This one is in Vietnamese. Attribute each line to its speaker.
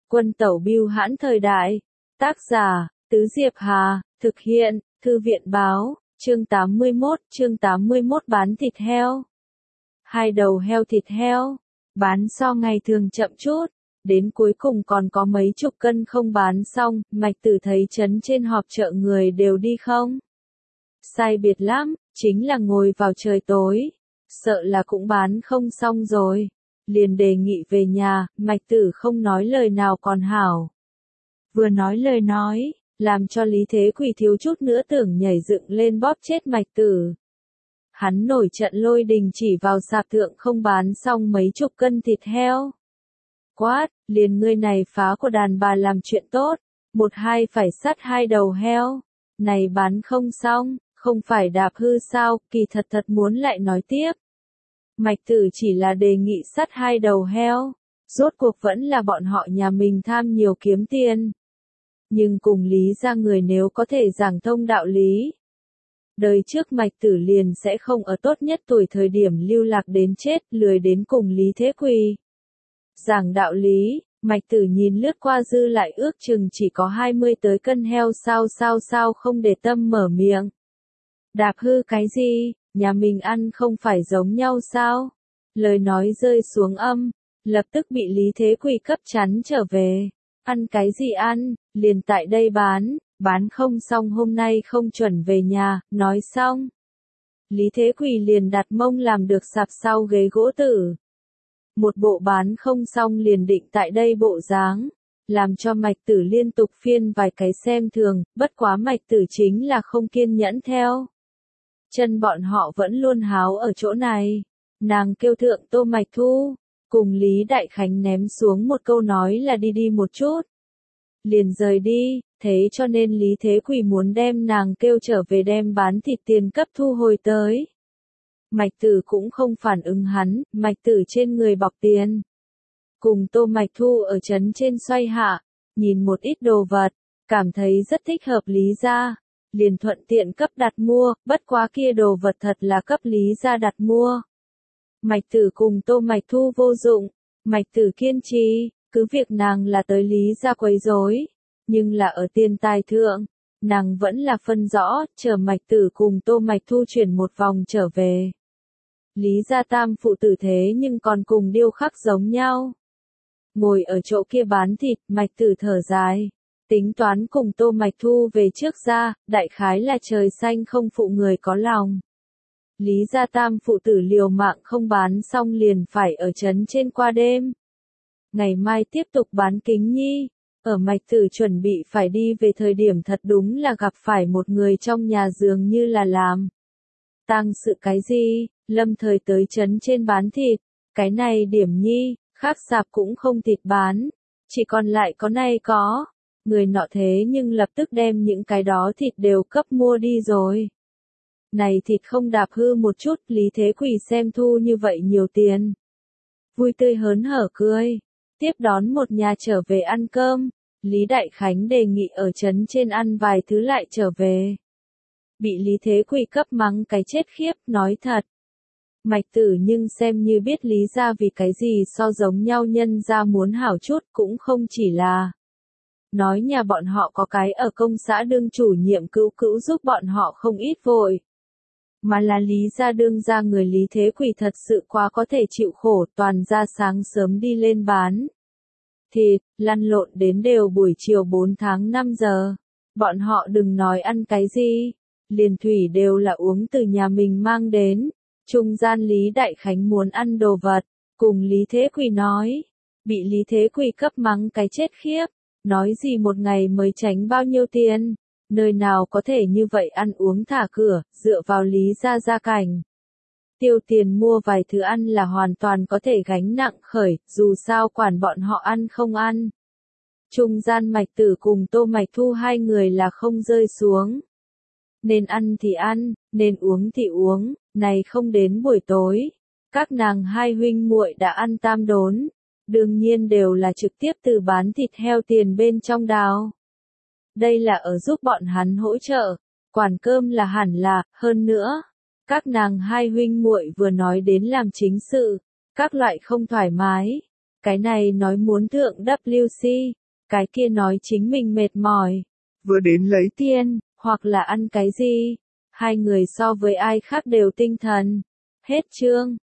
Speaker 1: Quân tẩu bưu hãn thời đại. Tác giả, Tứ Diệp Hà, thực hiện, Thư viện báo, chương 81 bán thịt heo. 2 đầu heo thịt heo, bán so ngày thường chậm chút, đến cuối cùng còn có mấy chục cân không bán xong, Mạch Tử thấy trấn trên họp chợ người đều đi không? Sai biệt lắm, chính là ngồi vào trời tối, sợ là cũng bán không xong rồi. Liền đề nghị về nhà, Mạch Tử không nói lời nào còn hảo. Vừa nói lời nói, làm cho Lý Thế Quỳ thiếu chút nữa tưởng nhảy dựng lên bóp chết Mạch Tử. Hắn nổi trận lôi đình chỉ vào sạp thượng không bán xong mấy chục cân thịt heo. Quát, liền ngươi này phá của đàn bà làm chuyện tốt, một hai phải sắt 2 đầu heo. Này bán không xong, không phải đạp hư sao, kỳ thật muốn lại nói tiếp. Mạch Tử chỉ là đề nghị sắt 2 đầu heo, rốt cuộc vẫn là bọn họ nhà mình tham nhiều kiếm tiền. Nhưng cùng Lý ra người nếu có thể giảng thông đạo lý, đời trước Mạch Tử liền sẽ không ở tốt nhất tuổi thời điểm lưu lạc đến chết, lười đến cùng Lý Thế Quỳ giảng đạo lý. Mạch Tử nhìn lướt qua dư lại ước chừng chỉ có 20 tới cân heo, sao không để tâm mở miệng. Đạp hư cái gì, nhà mình ăn không phải giống nhau sao? Lời nói rơi xuống âm, lập tức bị Lý Thế Quỳ cấp chắn trở về. Ăn cái gì ăn, liền tại đây bán không xong hôm nay không chuẩn về nhà, nói xong. Lý Thế Quỳ liền đặt mông làm được sạp sau ghế gỗ tử. Một bộ bán không xong liền định tại đây bộ dáng, làm cho Mạch Tử liên tục phiên vài cái xem thường, bất quá Mạch Tử chính là không kiên nhẫn theo. Chân bọn họ vẫn luôn háo ở chỗ này. Nàng kêu thượng Tô Mạch Thu, cùng Lý Đại Khánh ném xuống một câu nói là đi một chút. Liền rời đi, thế cho nên Lý Thế Quỳ muốn đem nàng kêu trở về đem bán thịt tiền cấp thu hồi tới. Mạch Tử cũng không phản ứng hắn, Mạch Tử trên người bọc tiền. Cùng Tô Mạch Thu ở trấn trên xoay hạ, nhìn một ít đồ vật, cảm thấy rất thích hợp Lý gia, liền thuận tiện cấp đặt mua, bất quá kia đồ vật thật là cấp Lý gia đặt mua. Mạch Tử cùng Tô Mạch Thu vô dụng, Mạch Tử kiên trì, cứ việc nàng là tới Lý gia quấy rối, nhưng là ở tiền tài thượng, nàng vẫn là phân rõ, chờ Mạch Tử cùng Tô Mạch Thu chuyển một vòng trở về. Lý gia tam phụ tử thế nhưng còn cùng điêu khắc giống nhau. Ngồi ở chỗ kia bán thịt, Mạch Tử thở dài, tính toán cùng Tô Mạch Thu về trước ra, đại khái là trời xanh không phụ người có lòng. Lý gia tam phụ tử liều mạng không bán xong liền phải ở trấn trên qua đêm. Ngày mai tiếp tục bán kính nhi, ở Mạch Tử chuẩn bị phải đi về thời điểm thật đúng là gặp phải một người trong nhà dường như là làm tang sự cái gì, lâm thời tới trấn trên bán thịt, cái này điểm nhi, khác sạp cũng không thịt bán, chỉ còn lại có này có. Người nọ thế nhưng lập tức đem những cái đó thịt đều cấp mua đi rồi. Này thịt không đạp hư một chút, Lý Thế Quỳ xem thu như vậy nhiều tiền. Vui tươi hớn hở cười, tiếp đón một nhà trở về ăn cơm, Lý Đại Khánh đề nghị ở trấn trên ăn vài thứ lại trở về. Bị Lý Thế Quỳ cấp mắng cái chết khiếp, nói thật. Mạch Tử nhưng xem như biết Lý gia vì cái gì so giống nhau nhân gia muốn hảo chút cũng không chỉ là nói nhà bọn họ có cái ở công xã đương chủ nhiệm cữu giúp bọn họ không ít vội. Mà là Lý gia đương gia người Lý Thế Quỳ thật sự quá có thể chịu khổ, toàn ra sáng sớm đi lên bán thịt, lăn lộn đến đều buổi chiều 4 tháng 5 giờ. Bọn họ đừng nói ăn cái gì, liền thủy đều là uống từ nhà mình mang đến. Trung gian Lý Đại Khánh muốn ăn đồ vật, cùng Lý Thế Quỳ nói, bị Lý Thế Quỳ cấp mắng cái chết khiếp, nói gì một ngày mới tránh bao nhiêu tiền, nơi nào có thể như vậy ăn uống thả cửa, dựa vào Lý gia cảnh. Tiêu tiền mua vài thứ ăn là hoàn toàn có thể gánh nặng khởi, dù sao quản bọn họ ăn không ăn. Trung gian Mạch Tử cùng Tô Mạch Thu 2 người là không rơi xuống. Nên ăn thì ăn, nên uống thì uống, này không đến buổi tối. Các nàng 2 huynh muội đã ăn tam đốn, đương nhiên đều là trực tiếp từ bán thịt heo tiền bên trong đào. Đây là ở giúp bọn hắn hỗ trợ, quản cơm là hẳn là, hơn nữa. Các nàng 2 huynh muội vừa nói đến làm chính sự, các loại không thoải mái. Cái này nói muốn thượng WC, Cái kia nói chính mình mệt mỏi.
Speaker 2: Vừa đến lấy
Speaker 1: Tiền, hoặc là ăn cái gì. Hai người so với ai khác đều tinh thần. Hết chương.